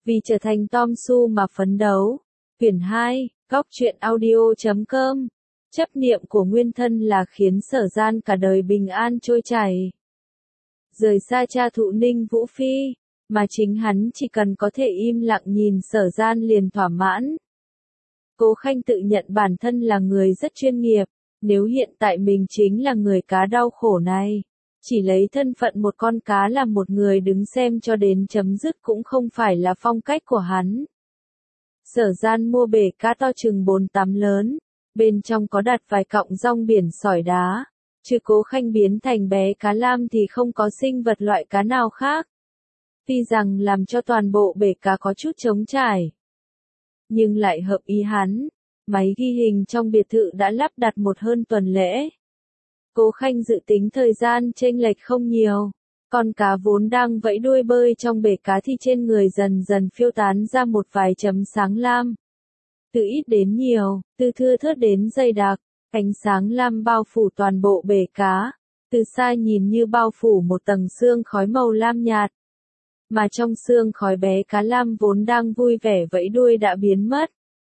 Vì trở thành Tom Su mà phấn đấu. Quyển 2, Góc truyện audio.com. Chấp niệm của nguyên thân là khiến Sở Gian cả đời bình an trôi chảy. Rời xa cha thụ Ninh Vũ Phi, mà chính hắn chỉ cần có thể im lặng nhìn Sở Gian liền thỏa mãn. Cố Khanh tự nhận bản thân là người rất chuyên nghiệp, nếu hiện tại mình chính là người cá đau khổ này. Chỉ lấy thân phận một con cá làm một người đứng xem cho đến chấm dứt cũng không phải là phong cách của hắn. Sở Gian mua bể cá to chừng 4 tắm lớn, bên trong có đặt vài cọng rong biển sỏi đá. Trừ Cố Khanh biến thành bé cá lam thì không có sinh vật loại cá nào khác. Tuy rằng làm cho toàn bộ bể cá có chút trống trải, nhưng lại hợp ý hắn. Máy ghi hình trong biệt thự đã lắp đặt hơn tuần lễ. Cố Khanh dự tính thời gian chênh lệch không nhiều. Con cá vốn đang vẫy đuôi bơi trong bể cá thì trên người dần dần phiêu tán ra một vài chấm sáng lam. Từ ít đến nhiều, từ thưa thớt đến dày đặc, ánh sáng lam bao phủ toàn bộ bể cá. Từ xa nhìn như bao phủ một tầng sương khói màu lam nhạt. Mà trong sương khói bé cá lam vốn đang vui vẻ vẫy đuôi đã biến mất.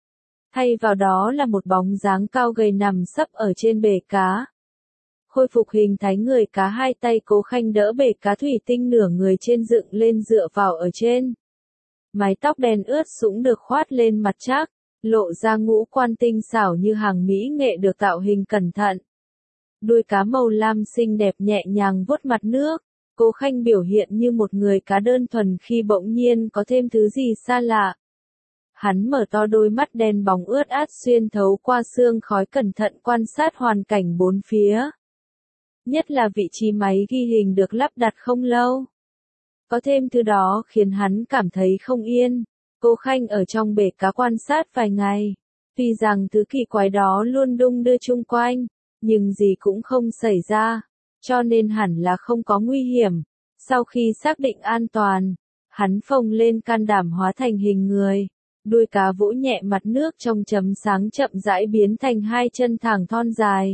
Thay vào đó là một bóng dáng cao gầy nằm sấp ở trên bể cá. Khôi phục hình thái người cá, hai tay Cố Khanh đỡ bể cá thủy tinh nửa người trên dựng lên dựa vào ở trên. Mái tóc đen ướt sũng được khoát lên mặt trác, lộ ra ngũ quan tinh xảo như hàng mỹ nghệ được tạo hình cẩn thận. Đuôi cá màu lam xinh đẹp nhẹ nhàng vuốt mặt nước. Cố Khanh biểu hiện như một người cá đơn thuần khi bỗng nhiên có thêm thứ gì xa lạ. Hắn mở to đôi mắt đen bóng ướt át xuyên thấu qua sương khói cẩn thận quan sát hoàn cảnh bốn phía. Nhất là vị trí máy ghi hình được lắp đặt không lâu. Có thêm thứ đó khiến hắn cảm thấy không yên. Cố Khanh ở trong bể cá quan sát vài ngày. Tuy rằng thứ kỳ quái đó luôn đung đưa chung quanh, nhưng gì cũng không xảy ra. Cho nên hẳn là không có nguy hiểm. Sau khi xác định an toàn, hắn phồng lên can đảm hóa thành hình người. Đuôi cá vỗ nhẹ mặt nước trong chấm sáng chậm rãi biến thành hai chân thẳng thon dài.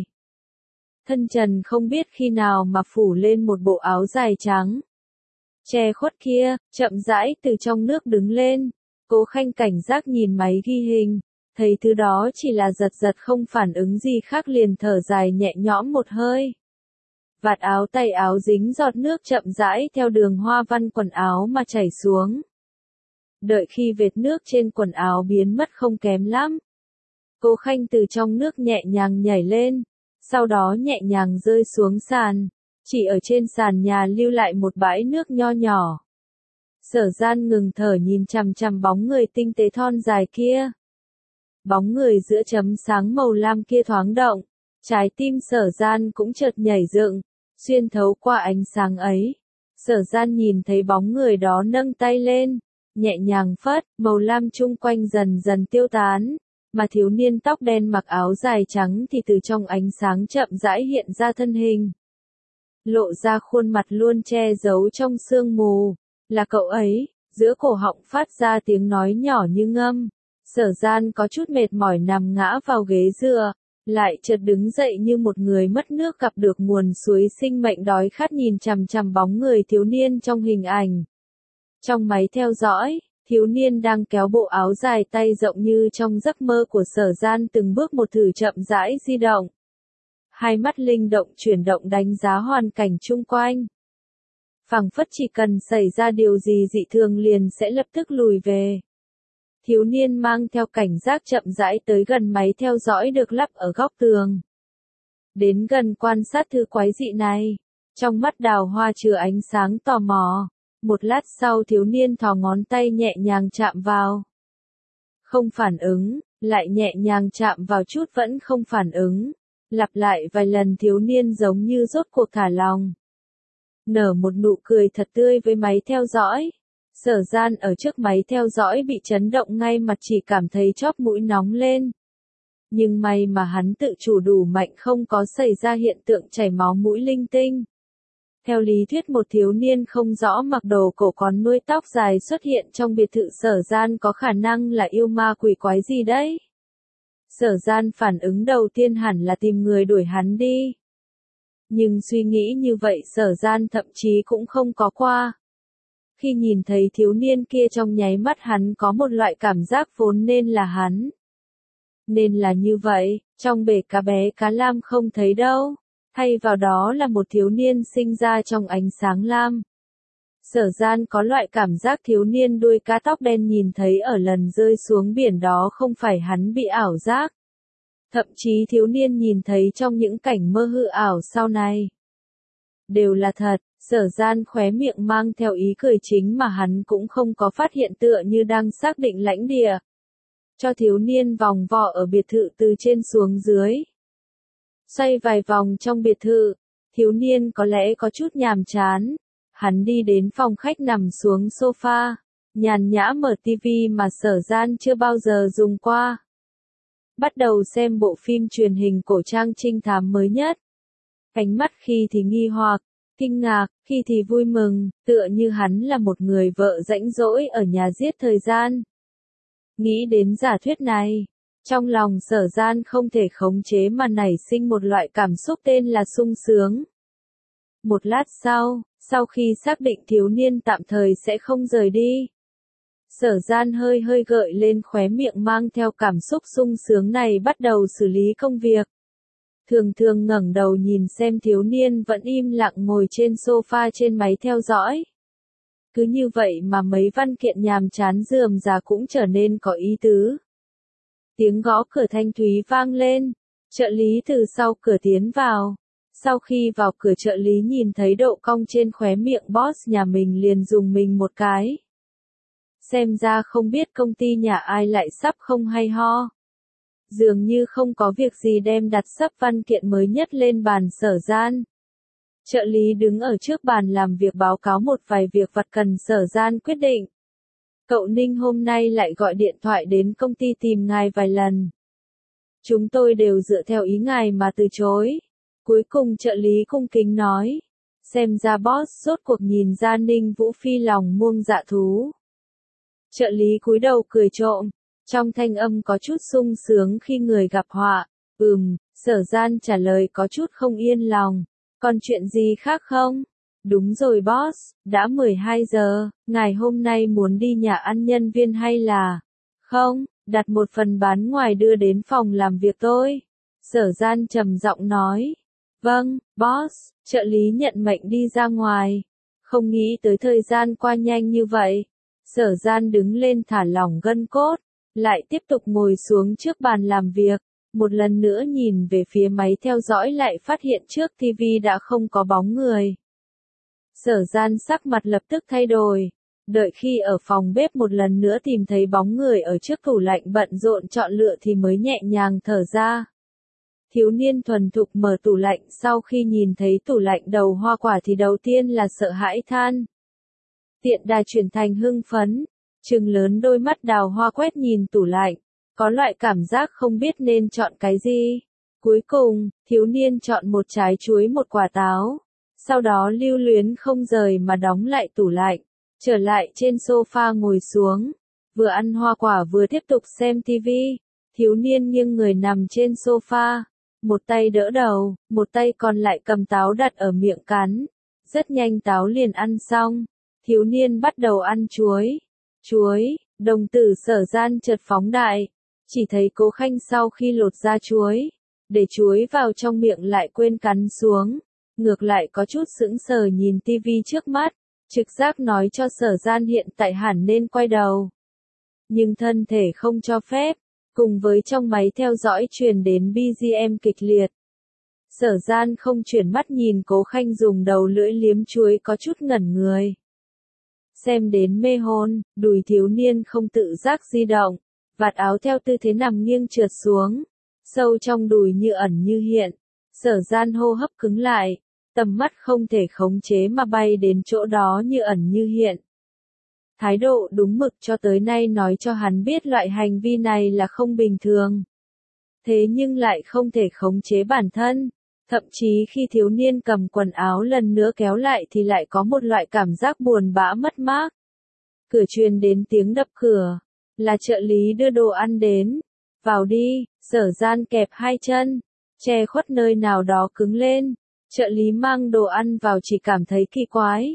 Thân trần không biết khi nào mà phủ lên một bộ áo dài trắng. Che khuất kia, chậm rãi từ trong nước đứng lên. Cố Khanh cảnh giác nhìn máy ghi hình, thấy thứ đó chỉ là giật giật không phản ứng gì khác liền thở dài nhẹ nhõm một hơi. Vạt áo tay áo dính giọt nước chậm rãi theo đường hoa văn quần áo mà chảy xuống. Đợi khi vệt nước trên quần áo biến mất không kém lắm. Cố Khanh từ trong nước nhẹ nhàng nhảy lên, sau đó nhẹ nhàng rơi xuống sàn, chỉ ở trên sàn nhà lưu lại một bãi nước nho nhỏ. Sở Gian ngừng thở nhìn chằm chằm bóng người tinh tế thon dài kia. Bóng người giữa chấm sáng màu lam kia thoáng động, trái tim Sở Gian cũng chợt nhảy dựng, xuyên thấu qua ánh sáng ấy. Sở Gian nhìn thấy bóng người đó nâng tay lên, nhẹ nhàng phất, màu lam chung quanh dần dần tiêu tán, mà thiếu niên tóc đen mặc áo dài trắng thì từ trong ánh sáng chậm rãi hiện ra thân hình. Lộ ra khuôn mặt luôn che giấu trong sương mù, là cậu ấy, giữa cổ họng phát ra tiếng nói nhỏ như ngâm. Sở Gian có chút mệt mỏi nằm ngã vào ghế dựa, lại chợt đứng dậy như một người mất nước gặp được nguồn suối sinh mệnh đói khát nhìn chằm chằm bóng người thiếu niên trong hình ảnh. Trong máy theo dõi, thiếu niên đang kéo bộ áo dài tay rộng như trong giấc mơ của Sở Gian từng bước một thử chậm rãi di động. Hai mắt linh động chuyển động đánh giá hoàn cảnh chung quanh. Phảng phất chỉ cần xảy ra điều gì dị thường liền sẽ lập tức lùi về. Thiếu niên mang theo cảnh giác chậm rãi tới gần máy theo dõi được lắp ở góc tường. Đến gần quan sát thứ quái dị này, trong mắt Đào Hoa chứa ánh sáng tò mò. Một lát sau thiếu niên thò ngón tay nhẹ nhàng chạm vào. Không phản ứng, lại nhẹ nhàng chạm vào chút vẫn không phản ứng. Lặp lại vài lần thiếu niên giống như rốt cuộc thả lòng. Nở một nụ cười thật tươi với máy theo dõi. Sở Gian ở trước máy theo dõi bị chấn động ngay mặt chỉ cảm thấy chóp mũi nóng lên. Nhưng may mà hắn tự chủ đủ mạnh không có xảy ra hiện tượng chảy máu mũi linh tinh. Theo lý thuyết một thiếu niên không rõ mặc đồ cổ còn nuôi tóc dài xuất hiện trong biệt thự Sở Gian có khả năng là yêu ma quỷ quái gì đấy. Sở Gian phản ứng đầu tiên hẳn là tìm người đuổi hắn đi. Nhưng suy nghĩ như vậy Sở Gian thậm chí cũng không có qua. Khi nhìn thấy thiếu niên kia trong nháy mắt hắn có một loại cảm giác vốn nên là hắn. Nên là như vậy, trong bể cá bé cá lam không thấy đâu. Thay vào đó là một thiếu niên sinh ra trong ánh sáng lam. Sở Gian có loại cảm giác thiếu niên đuôi cá tóc đen nhìn thấy ở lần rơi xuống biển đó không phải hắn bị ảo giác. Thậm chí thiếu niên nhìn thấy trong những cảnh mơ hư ảo sau này. Đều là thật, Sở Gian khóe miệng mang theo ý cười chính mà hắn cũng không có phát hiện tựa như đang xác định lãnh địa. Cho thiếu niên vòng vo ở biệt thự từ trên xuống dưới. Xoay vài vòng trong biệt thự, thiếu niên có lẽ có chút nhàm chán. Hắn đi đến phòng khách nằm xuống sofa, nhàn nhã mở tivi mà Sở Gian chưa bao giờ dùng qua. Bắt đầu xem bộ phim truyền hình cổ trang trinh thám mới nhất. Ánh mắt khi thì nghi hoặc, kinh ngạc, khi thì vui mừng, tựa như hắn là một người vợ rãnh rỗi ở nhà giết thời gian. Nghĩ đến giả thuyết này, trong lòng Sở Gian không thể khống chế mà nảy sinh một loại cảm xúc tên là sung sướng. Một lát sau khi xác định thiếu niên tạm thời sẽ không rời đi, Sở Gian hơi hơi gợi lên khóe miệng mang theo cảm xúc sung sướng này bắt đầu xử lý công việc. Thường thường ngẩng đầu nhìn xem thiếu niên vẫn im lặng ngồi trên sofa trên máy theo dõi. Cứ như vậy mà mấy văn kiện nhàm chán rườm rà cũng trở nên có ý tứ. Tiếng gõ cửa thanh thúy vang lên, trợ lý từ sau cửa tiến vào. Sau khi vào cửa trợ lý nhìn thấy độ cong trên khóe miệng boss nhà mình liền dùng mình một cái. Xem ra không biết công ty nhà ai lại sắp không hay ho. Dường như không có việc gì đem đặt sắp văn kiện mới nhất lên bàn Sở Gian. Trợ lý đứng ở trước bàn làm việc báo cáo một vài việc vặt cần Sở Gian quyết định. Cậu Ninh hôm nay lại gọi điện thoại đến công ty tìm ngài vài lần. Chúng tôi đều dựa theo ý ngài mà từ chối. Cuối cùng trợ lý cung kính nói. Xem ra boss rốt cuộc nhìn ra Ninh Vũ Phi lòng muông dạ thú. Trợ lý cúi đầu cười trộm. Trong thanh âm có chút sung sướng khi người gặp họa. Sở Gian trả lời có chút không yên lòng. Còn chuyện gì khác không? Đúng rồi boss, đã 12 giờ, ngài hôm nay muốn đi nhà ăn nhân viên hay là... Không, đặt một phần bán ngoài đưa đến phòng làm việc tôi. Sở Gian trầm giọng nói. Vâng, boss, trợ lý nhận mệnh đi ra ngoài. Không nghĩ tới thời gian qua nhanh như vậy. Sở Gian đứng lên thả lỏng gân cốt, lại tiếp tục ngồi xuống trước bàn làm việc. Một lần nữa nhìn về phía máy theo dõi lại phát hiện trước TV đã không có bóng người. Sở Gian sắc mặt lập tức thay đổi. Đợi khi ở phòng bếp một lần nữa tìm thấy bóng người ở trước tủ lạnh bận rộn chọn lựa thì mới nhẹ nhàng thở ra. Thiếu niên thuần thục mở tủ lạnh sau khi nhìn thấy tủ lạnh đầu hoa quả thì đầu tiên là sợ hãi than. Tiện đà chuyển thành hưng phấn, trừng lớn đôi mắt đào hoa quét nhìn tủ lạnh, có loại cảm giác không biết nên chọn cái gì. Cuối cùng, thiếu niên chọn một trái chuối một quả táo, sau đó lưu luyến không rời mà đóng lại tủ lạnh, trở lại trên sofa ngồi xuống, vừa ăn hoa quả vừa tiếp tục xem TV. Thiếu niên nghiêng người nằm trên sofa, một tay đỡ đầu, một tay còn lại cầm táo đặt ở miệng cắn. Rất nhanh táo liền ăn xong, thiếu niên bắt đầu ăn chuối. Đồng tử Sở Gian chợt phóng đại, chỉ thấy Cố Khanh sau khi lột ra chuối, để chuối vào trong miệng lại quên cắn xuống, ngược lại có chút sững sờ nhìn tivi trước mắt, trực giác nói cho Sở Gian hiện tại hẳn nên quay đầu. Nhưng thân thể không cho phép, cùng với trong máy theo dõi truyền đến BGM kịch liệt. Sở Gian không chuyển mắt nhìn Cố Khanh dùng đầu lưỡi liếm chuối có chút ngẩn người. Xem đến mê hồn, đùi thiếu niên không tự giác di động, vạt áo theo tư thế nằm nghiêng trượt xuống, sâu trong đùi như ẩn như hiện. Sở Gian hô hấp cứng lại, tầm mắt không thể khống chế mà bay đến chỗ đó như ẩn như hiện. Thái độ đúng mực cho tới nay nói cho hắn biết loại hành vi này là không bình thường. Thế nhưng lại không thể khống chế bản thân. Thậm chí khi thiếu niên cầm quần áo lần nữa kéo lại thì lại có một loại cảm giác buồn bã mất mát. Cửa truyền đến tiếng đập cửa. Là trợ lý đưa đồ ăn đến. Vào đi, Sở Gian kẹp hai chân, che khuất nơi nào đó cứng lên. Trợ lý mang đồ ăn vào chỉ cảm thấy kỳ quái.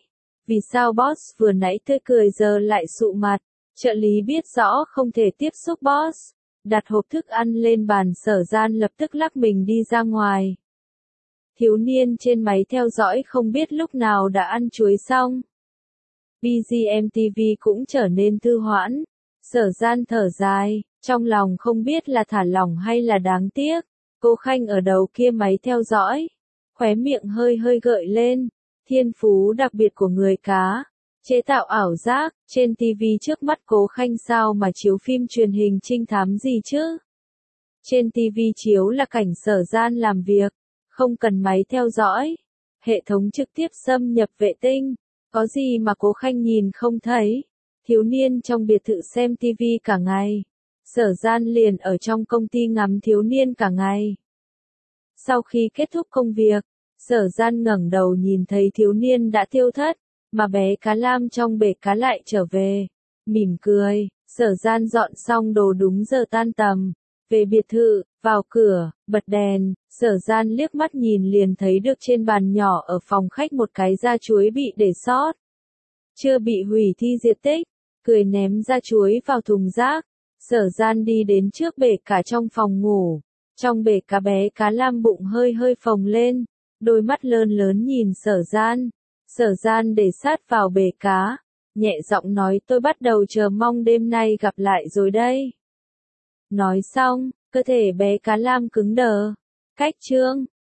Vì sao boss vừa nãy tươi cười giờ lại sụ mặt? Trợ lý biết rõ không thể tiếp xúc boss. Đặt hộp thức ăn lên bàn, Sở Gian lập tức lắc mình đi ra ngoài. Thiếu niên trên máy theo dõi không biết lúc nào đã ăn chuối xong. BGM TV cũng trở nên thư hoãn. Sở Gian thở dài, trong lòng không biết là thả lỏng hay là đáng tiếc. Cô Khanh ở đầu kia máy theo dõi, khóe miệng hơi hơi gợi lên. Thiên phú đặc biệt của người cá, chế tạo ảo giác, trên TV trước mắt Cố Khanh sao mà chiếu phim truyền hình trinh thám gì chứ? Trên TV chiếu là cảnh Sở Gian làm việc, không cần máy theo dõi. Hệ thống trực tiếp xâm nhập vệ tinh, có gì mà Cố Khanh nhìn không thấy? Thiếu niên trong biệt thự xem TV cả ngày. Sở Gian liền ở trong công ty ngắm thiếu niên cả ngày. Sau khi kết thúc công việc, Sở Gian ngẩng đầu nhìn thấy thiếu niên đã tiêu thất, mà bé cá lam trong bể cá lại trở về. Mỉm cười, Sở Gian dọn xong đồ đúng giờ tan tầm. Về biệt thự, vào cửa, bật đèn, Sở Gian liếc mắt nhìn liền thấy được trên bàn nhỏ ở phòng khách một cái da chuối bị để sót. Chưa bị hủy thi diệt tích, cười ném da chuối vào thùng rác. Sở Gian đi đến trước bể cá trong phòng ngủ. Trong bể cá bé cá lam bụng hơi hơi phồng lên, đôi mắt lớn lớn nhìn Sở Gian. Sở Gian để sát vào bể cá, nhẹ giọng nói tôi bắt đầu chờ mong đêm nay gặp lại rồi đây. Nói xong, cơ thể bé cá lam cứng đờ. Cách chương